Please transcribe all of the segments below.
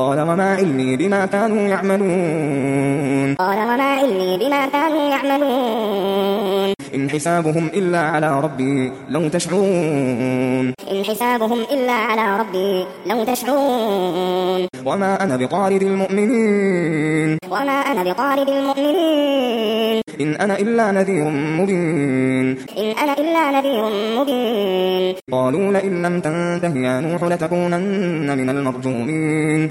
قال وما علمي بما كانوا يعملون إن حسابهم إلا على ربي لو تشعرون وما أنا بطارد المؤمنين إن أنا إلا نذير مبين قالوا لئن لم تنته يا نوح لتكونن من المرجومين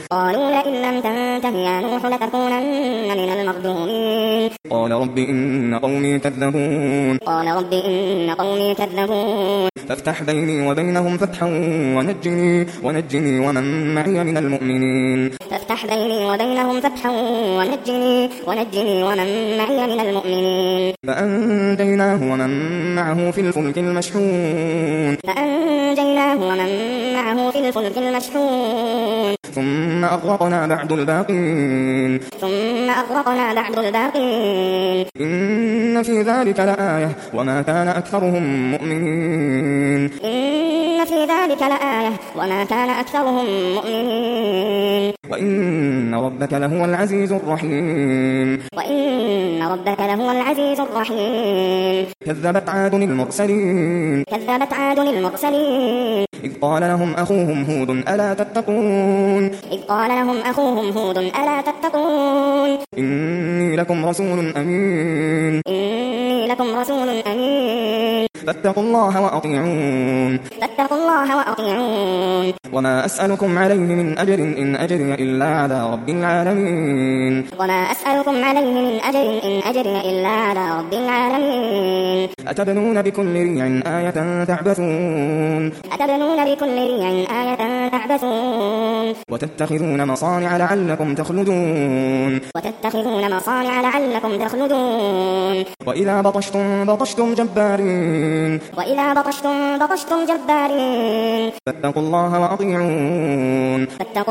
قال رب إن قومي كذبون فافتح بيني وبينهم فتحا ونجني ومن معي من المؤمنين فأنجيناه ومن معه في الفلك المشحون ثم أغرقنا بعد الباقين إن في ذلك لآية وما كان أكثرهم مؤمنين وإن ربك لهو العزيز الرحيم كذبت عاد المرسلين إذ قال لهم أخوهم هود ألا تتقون إني لكم رسول أمين فاتقوا الله وأطيعون وما أسألكم عليه من أجر إن أجري إلا على رب العالمين أتبنون بكل ريع آية تعبثون وتتخذون مصانع لعلكم تخلدون وإذا بطشتم جبارين فاتقوا الله وأطيعون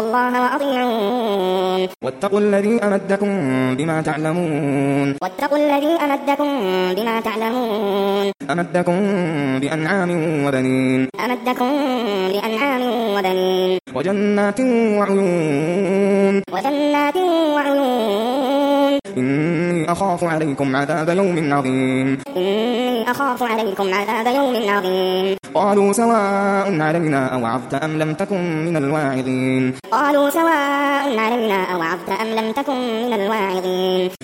واتقوا الذي أمدكم بما تعلمون أمدكم بأنعام وبنين وجنات وعيون إني أخاف عليكم عذاب يوم عظيم قالوا سواء علينا أوعظت أم لم تكن من الواعظين